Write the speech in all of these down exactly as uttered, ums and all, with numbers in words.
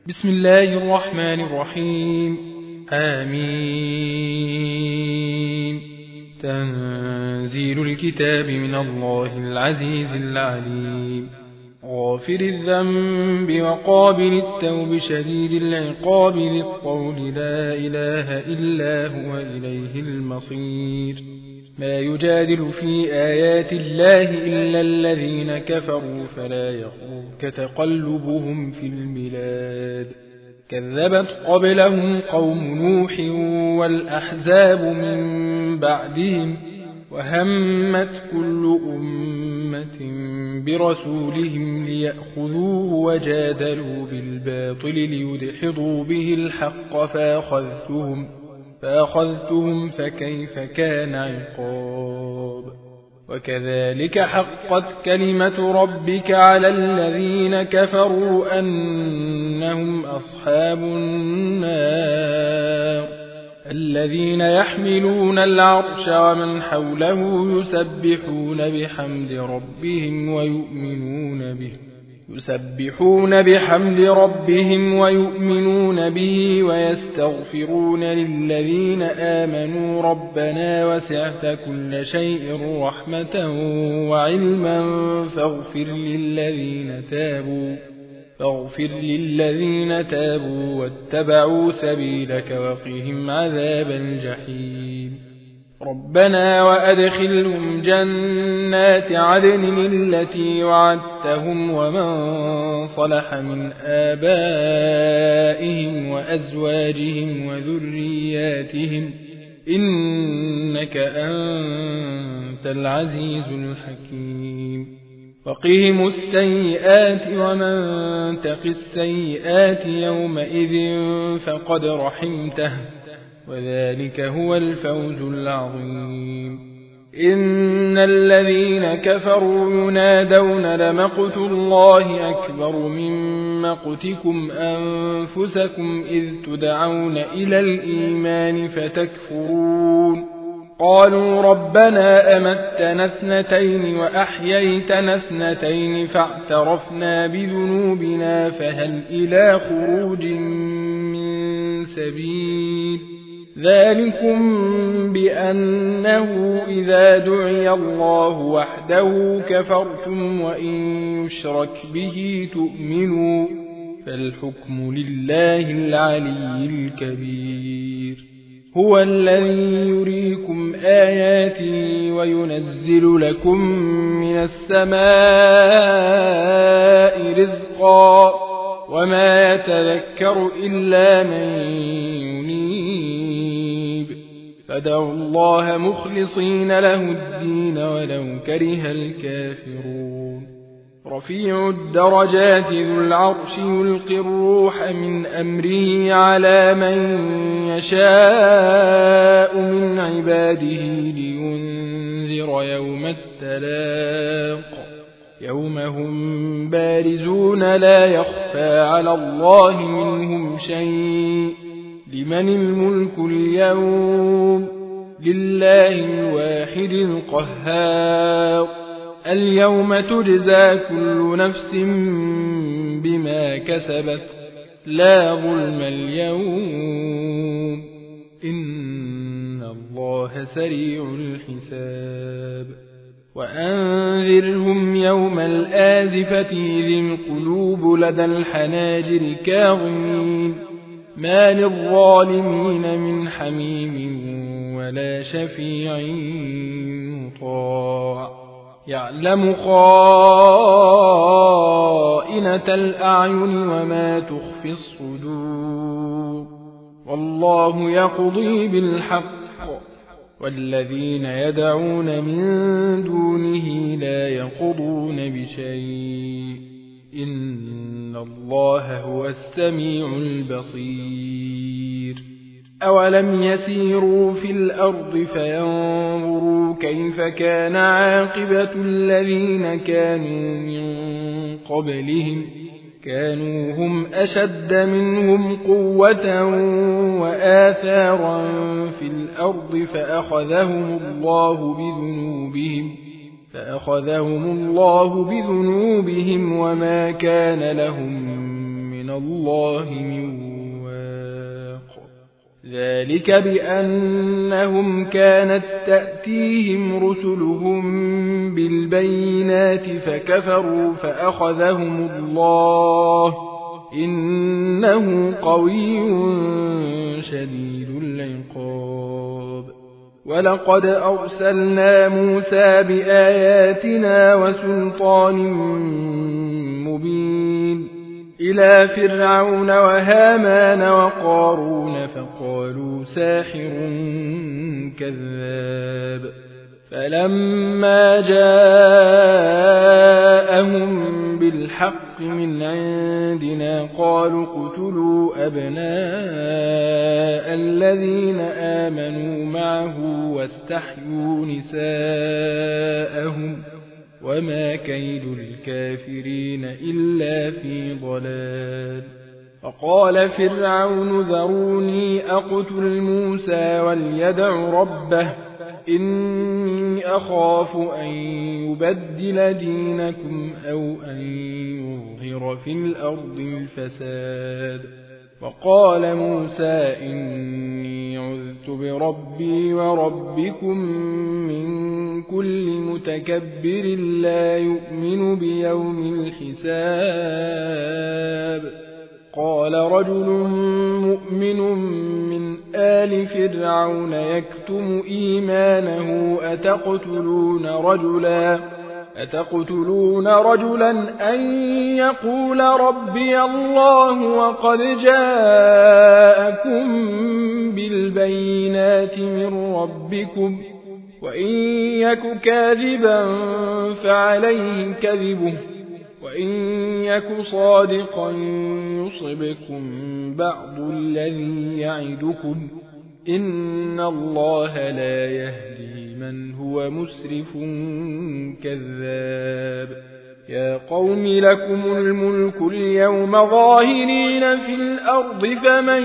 بسم الله الرحمن الرحيم. آمين. تنزيل الكتاب من الله العزيز العليم. غافر الذنب وقابل التوب شديد العقاب ذي الطول لا إله إلا هو إليه المصير. ما يجادل في آيات الله إلا الذين كفروا فلا يغرك تقلبهم في البلاد. كذبت قبلهم قوم نوح والأحزاب من بعدهم وهمت كل أمة برسولهم ليأخذوه وجادلوا بالباطل ليدحضوا به الحق فأخذتهم فأخذتهم فكيف كان عقاب. وكذلك حقت كلمة ربك على الذين كفروا أنهم أصحاب النار. الذين يحملون العرش ومن حوله يسبحون بحمد ربهم ويؤمنون به يسبحون بحمد ربهم ويؤمنون به ويستغفرون للذين آمنوا ربنا وسعت كل شيء رحمة وعلما فاغفر للذين تابوا فاغفر للذين تابوا واتبعوا سبيلك وقهم عذاب الجحيم. ربنا وأدخلهم جنات عدن التي وعدتهم ومن صلح من آبائهم وأزواجهم وذرياتهم إنك أنت العزيز الحكيم. وقهم السيئات ومن تق السيئات يومئذ فقد رحمته وذلك هو الفوز العظيم. إن الذين كفروا ينادون لمقت الله أكبر من مقتكم أنفسكم إذ تدعون إلى الإيمان فتكفرون. قالوا ربنا أمتنا اثنتين وأحييتنا اثنتين فاعترفنا بذنوبنا فهل إلى خروج من سبيل. ذلكم بأنه إذا دعي الله وحده كفرتم وإن يشرك به تؤمنوا فالحكم لله العلي الكبير. هو الذي يريكم آياته وينزل لكم من السماء رزقا وما يتذكر إلا من ينيب. فادعوا الله مخلصين له الدين ولو كره الكافرون. رفيع الدرجات ذو العرش يلقي الروح من أمره على من يشاء من عباده لينذر يوم التلاق يوم هم بارزون لا يخفى على الله منهم شيء. لمن الملك اليوم لله الواحد القهار. اليوم تجزى كل نفس بما كسبت لا ظلم اليوم إن الله سريع الحساب. وأنذرهم يوم الآزفة إذ القلوب لدى الحناجر كاظمين ما للظالمين من حميم ولا شفيع مطاع. يعلم خائنة الأعين وما تخفي الصدور والله يقضي بالحق والذين يدعون من دونه لا يقضون بشيء إن الله هو السميع البصير. أولم يسيروا في الأرض فينظروا كيف كان عاقبة الذين كانوا من قبلهم كانوا هم أشد منهم قوة وآثارا في الأرض فأخذهم الله بذنوبهم فأخذهم الله بذنوبهم وما كان لهم من من الله من واق ذلك بأنهم كانت تأتيهم رسلهم بالبينات فكفروا فأخذهم الله إنه قوي شديد العقاب ولقد أرسلنا موسى بآياتنا وسلطان مبين إلى فرعون وهامان وقارون فقالوا ساحر كذاب فلما جاءهم بالحق من عندنا قالوا اقتلوا أبناء الذين آمنوا معه واستحيوا نساءهم وما كيد الكافرين إلا في ضلال فقال فرعون ذروني أقتل موسى وليدع ربه إني أخاف أن يبدل دينكم أو أن يظهر في الأرض الفساد وقال موسى إني عذت بربي وربكم من كل متكبر لا يؤمن بيوم الحساب قال رجل مؤمن من آل فرعون يكتم إيمانه أتقتلون رجلا أتقتلون رجلا أن يقول ربي الله وقد جاءكم بالبينات من ربكم وإن يك كاذبا فعليه كذبه وإن يك صادقا يصبكم بعض الذي يعدكم إن الله لا يهدي من هو مسرف كذاب يا قوم لكم الملك اليوم ظاهرين في الأرض فمن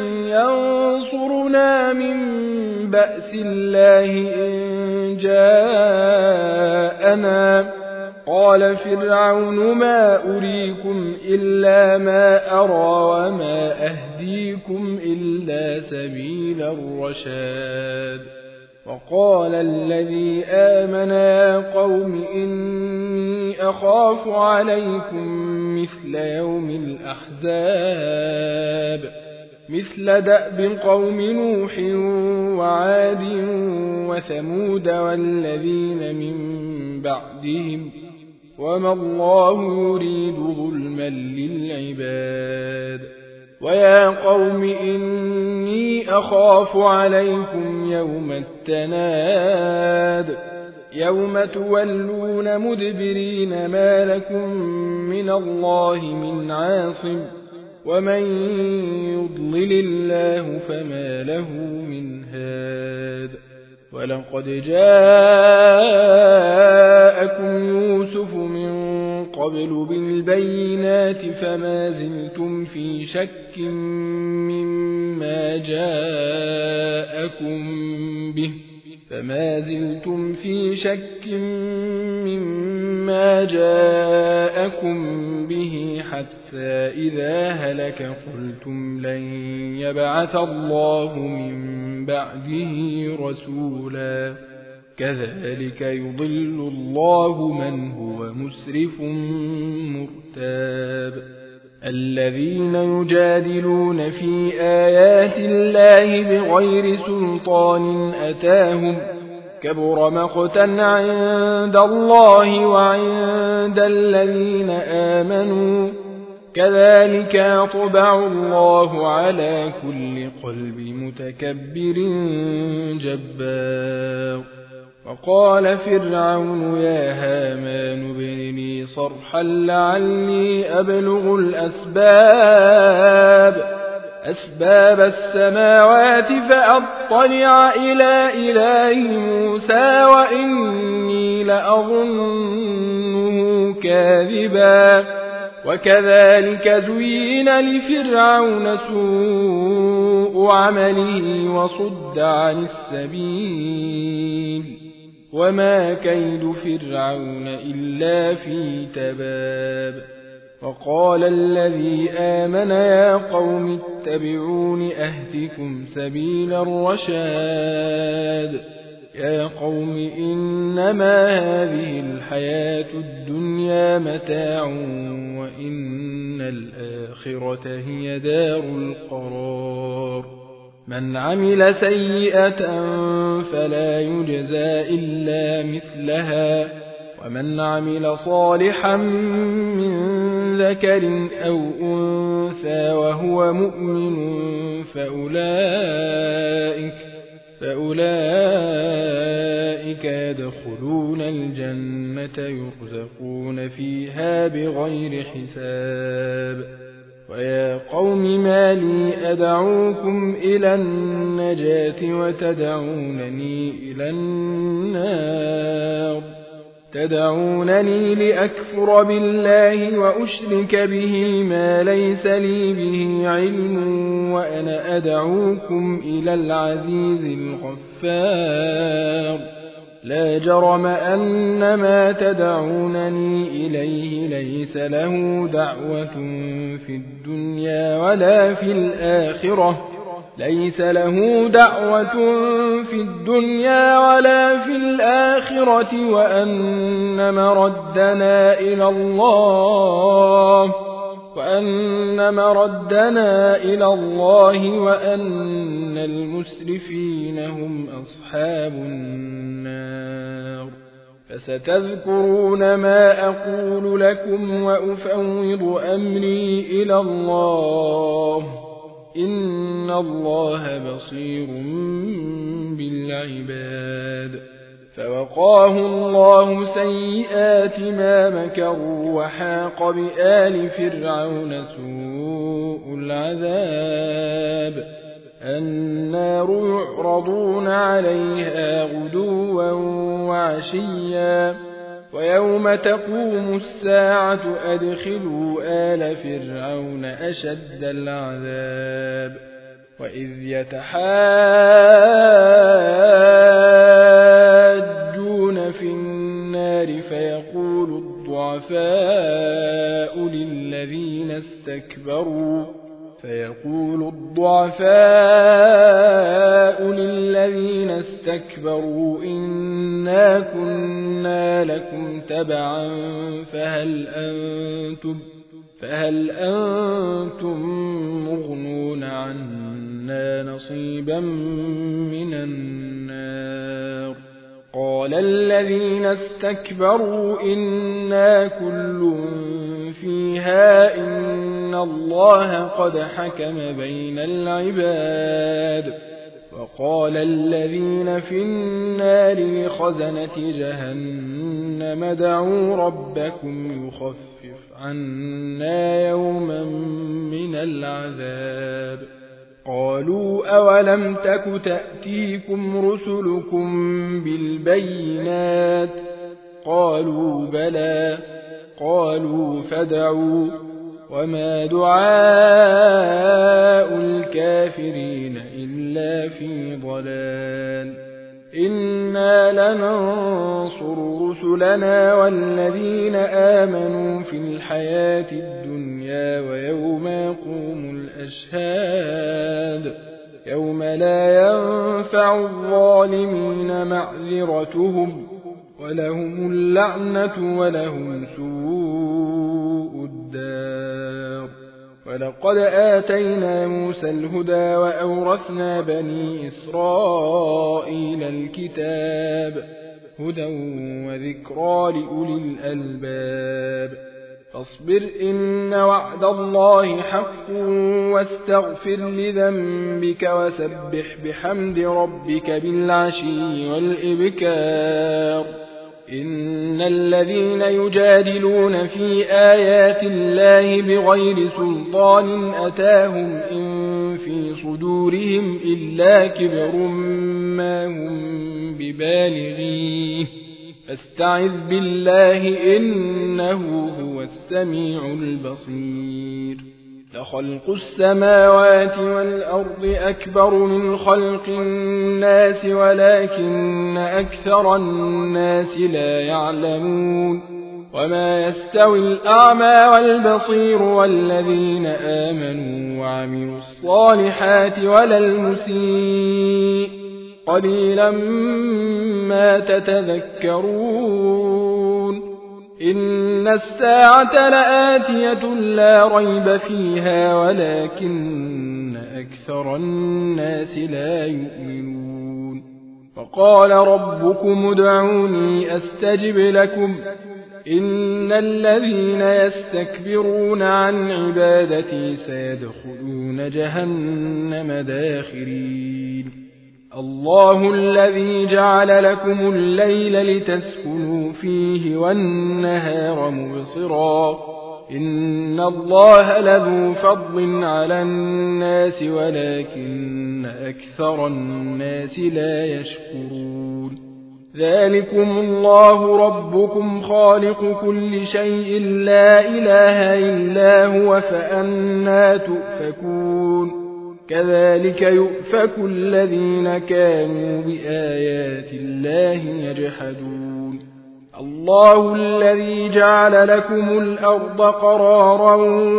ينصرنا من بأس الله إن جاءنا قال فرعون ما أريكم إلا ما أرى وما أهديكم إلا سبيل الرشاد وقال الذي آمن يا قوم إني أخاف عليكم مثل يوم الأحزاب مثل دأب قوم نوح وعاد وثمود والذين من بعدهم وما الله يريد ظلما للعباد ويا قوم إني أخاف عليكم يوم التناد يوم تولون مدبرين ما لكم من الله من عاصم ومن يضلل الله فما له من هاد ولقد جاءكم يوسف من قبل بالبينات فما زلتم في شك مما جاءكم به فما زلتم في شك مما جاءكم به حتى إذا هلك قلتم لن يبعث الله من بعده رسولا كذلك يضل الله من هو مسرف مرتاب الذين يجادلون في آيات الله بغير سلطان أتاهم كبر مقتا عند الله وعند الذين آمنوا كذلك يطبع الله على كل قلب متكبر جبار وقال فرعون يا هامان ابن لي صرحا لعلي أبلغ الأسباب أسباب السماوات فأطلع إلى إله موسى وإني لأظنه كاذبا وكذلك زين لفرعون سوء عمله وصد عن السبيل وما كيد فرعون إلا في تباب وقال الذي آمن يا قوم اتبعون أهدكم سبيل الرشاد يا قوم إنما هذه الحياة الدنيا متاع وإن الآخرة هي دار القرار من عمل سيئة فلا يجزى إلا مثلها ومن عمل صالحا من ذكر أو أنثى وهو مؤمن فأولئك, فأولئك يدخلون الجنة يرزقون فيها بغير حساب ويا قوم ما لي أدعوكم إلى النجاة وتدعونني إلى النار تدعونني لأكفر بالله وأشرك به ما ليس لي به علم وأنا أدعوكم إلى العزيز الغفار لا جرم أن ما تدعونني إليه ليس له دعوة في الدنيا ولا في الآخرة ليس له دعوة في الدنيا ولا في الآخرة وأن مردنا إلى الله وأن مردنا إلى الله وأن المسرفين هم أصحاب النار فستذكرون ما أقول لكم وأفوض أمري إلى الله إن الله بصير بالعباد فوقاه الله سيئات ما مكروا وحاق بآل فرعون سوء العذاب النار يعرضون عليها غدوا وعشيا ويوم تقوم الساعة أدخلوا آل فرعون أشد العذاب وإذ يتحاجون في النار فيقول الضعفاء للذين استكبروا فيقول الضعفاء للذين استكبروا إنا كنا لكم تبعا فهل أنتم, فهل أنتم مغنون عنا نصيبا من النار قال الذين استكبروا إنا كل فيها إن الله قد حكم بين العباد وقال الذين في النار لخزنة جهنم ادعوا ربكم يخفف عنا يوما من العذاب قالوا أولم تك تأتيكم رسلكم بالبينات قالوا بلى قالوا فادعوا وما دعاء الكافرين إلا في ضلال إنا لننصر رسلنا والذين آمنوا في الحياة الدنيا ويوم يقوم الأشهاد يوم لا ينفع الظالمين معذرتهم ولهم اللعنة ولهم سوء الدار ولقد آتينا موسى الهدى وأورثنا بني إسرائيل الكتاب هدى وذكرى لأولي الألباب فاصبر إن وعد الله حق واستغفر لذنبك وسبح بحمد ربك بالعشي والإبكار إن الذين يجادلون في آيات الله بغير سلطان أتاهم إن في صدورهم إلا كبر ما هم ببالغيه فاستعذ بالله إنه هو السميع البصير لخلق السماوات والأرض أكبر من خلق الناس ولكن أكثر الناس لا يعلمون وما يستوي الأعمى والبصير والذين آمنوا وعملوا الصالحات ولا المسيء قليلا ما تتذكرون إن الساعة لآتية لا ريب فيها ولكن أكثر الناس لا يؤمنون وقال ربكم ادعوني أستجب لكم إن الذين يستكبرون عن عبادتي سيدخلون جهنم داخرين الله الذي جعل لكم الليل لتسكنوا فيه والنهار مبصرا إن الله لذو فضل على الناس ولكن أكثر الناس لا يشكرون ذلكم الله ربكم خالق كل شيء لا إله إلا هو فأنى تؤفكون كذلك يؤفك الذين كانوا بآيات الله يجحدون الله الذي جعل لكم الأرض قرارا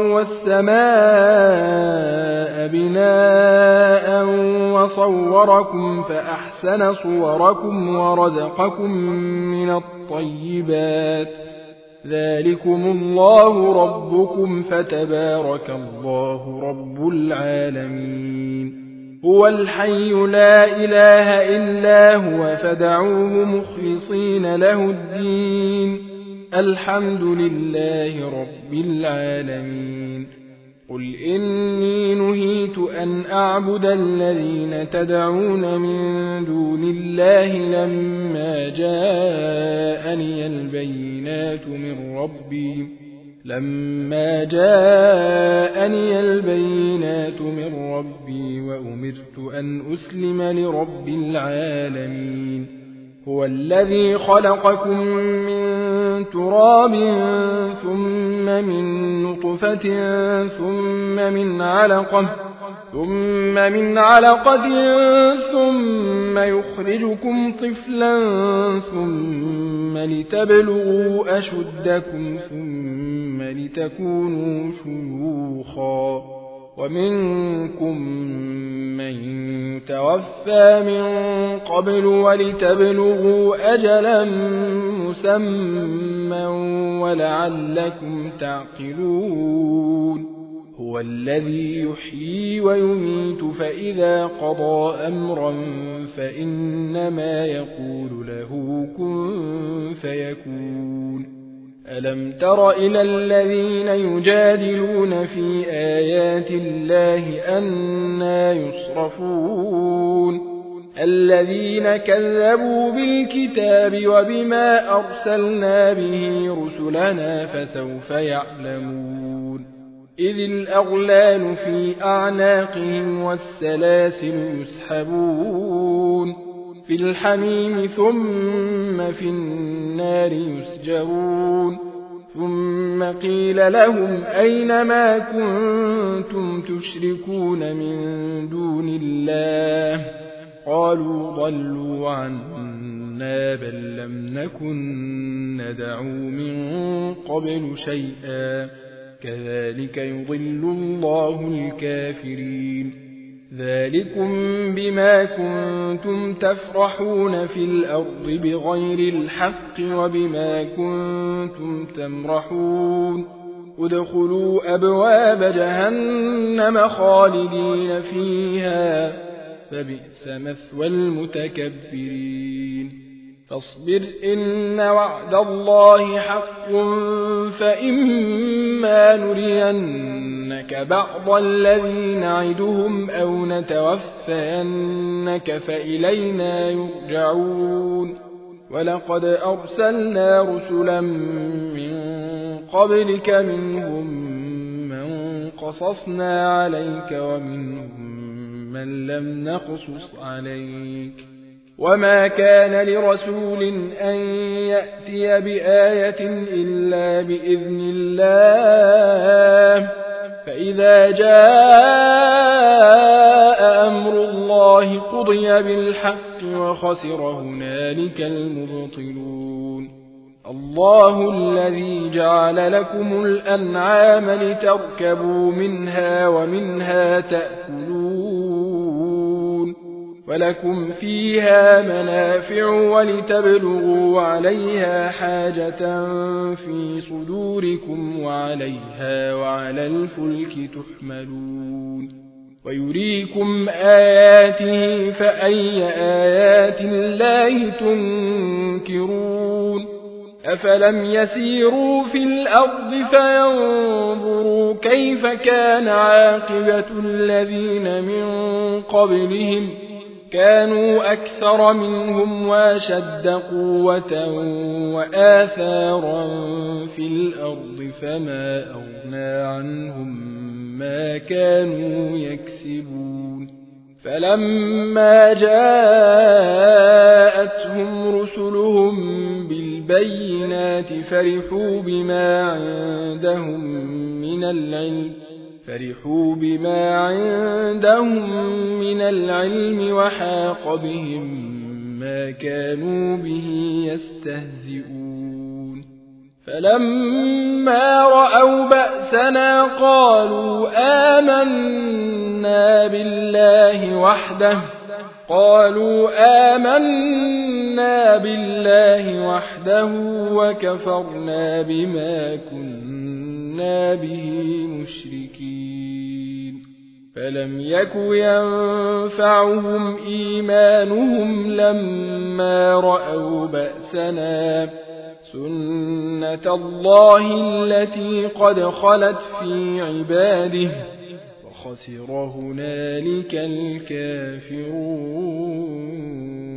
والسماء بناء وصوركم فأحسن صوركم ورزقكم من الطيبات ذلكم الله ربكم فتبارك الله رب العالمين هو الحي لا إله إلا هو فدعوه مخلصين له الدين الحمد لله رب العالمين قل إني نهيت أن أعبد الذين تدعون من دون الله لما جاءني البينات من ربي لما جاءني البينات من ربي وأمرت أن أسلم لرب العالمين هو الذي خلقكم من تراب ثم من نطفة ثم من علقة ثم من علقة ثم يخرجكم طفلا ثم لتبلغوا أشدكم ثم لتكونوا شيوخا ومنكم من توفى من قبل ولتبلغوا أجلا مسمى ولعلكم تعقلون هو الذي يحيي ويميت فإذا قضى أمرا فإنما يقول له كن فيكون ألم تر إلى الذين يجادلون في آيات الله أنى يصرفون الذين كذبوا بالكتاب وبما أرسلنا به رسلنا فسوف يعلمون إذ الأغلال في أعناقهم والسلاسل يسحبون في الحميم ثم في النار يسجرون ثم قيل لهم أين ما كنتم تشركون من دون الله قالوا ضلوا عنا بل لم نكن ندعو من قبل شيئا كذلك يضل الله الكافرين ذلكم بما كنتم تفرحون في الأرض بغير الحق وبما كنتم تمرحون ادخلوا أبواب جهنم خالدين فيها فبئس مثوى المتكبرين فاصبر إن وعد الله حق فإما نرينك بعض الذي نعدهم أو نتوفينك فإلينا يرجعون ولقد أرسلنا رسلا من قبلك منهم من قصصنا عليك ومنهم من لم نقصص عليك وما كان لرسول أن يأتي بآية إلا بإذن الله فإذا جاء أمر الله قضي بالحق وخسر هنالك المبطلون الله الذي جعل لكم الأنعام لتركبوا منها ومنها تأكلون ولكم فيها منافع ولتبلغوا عليها حاجة في صدوركم وعليها وعلى الفلك تحملون ويريكم آياته فأي آيات الله تنكرون أفلم يسيروا في الأرض فينظروا كيف كان عاقبة الذين من قبلهم كانوا أكثر منهم واشد قوة وآثارا في الأرض فما أغنى عنهم ما كانوا يكسبون فلما جاءتهم رسلهم بالبينات فرحوا بما عندهم من العلم فرحوا بما عندهم من العلم وحاق بهم ما كانوا به يستهزئون فلما رأوا بأسنا قالوا آمنا بالله وحده قالوا آمنا بالله وحده وكفرنا بما كنا به مشركين فلم يك ينفعهم إيمانهم لما رأوا بأسنا سنة الله التي قد خلت في عباده وخسر هنالك الكافرون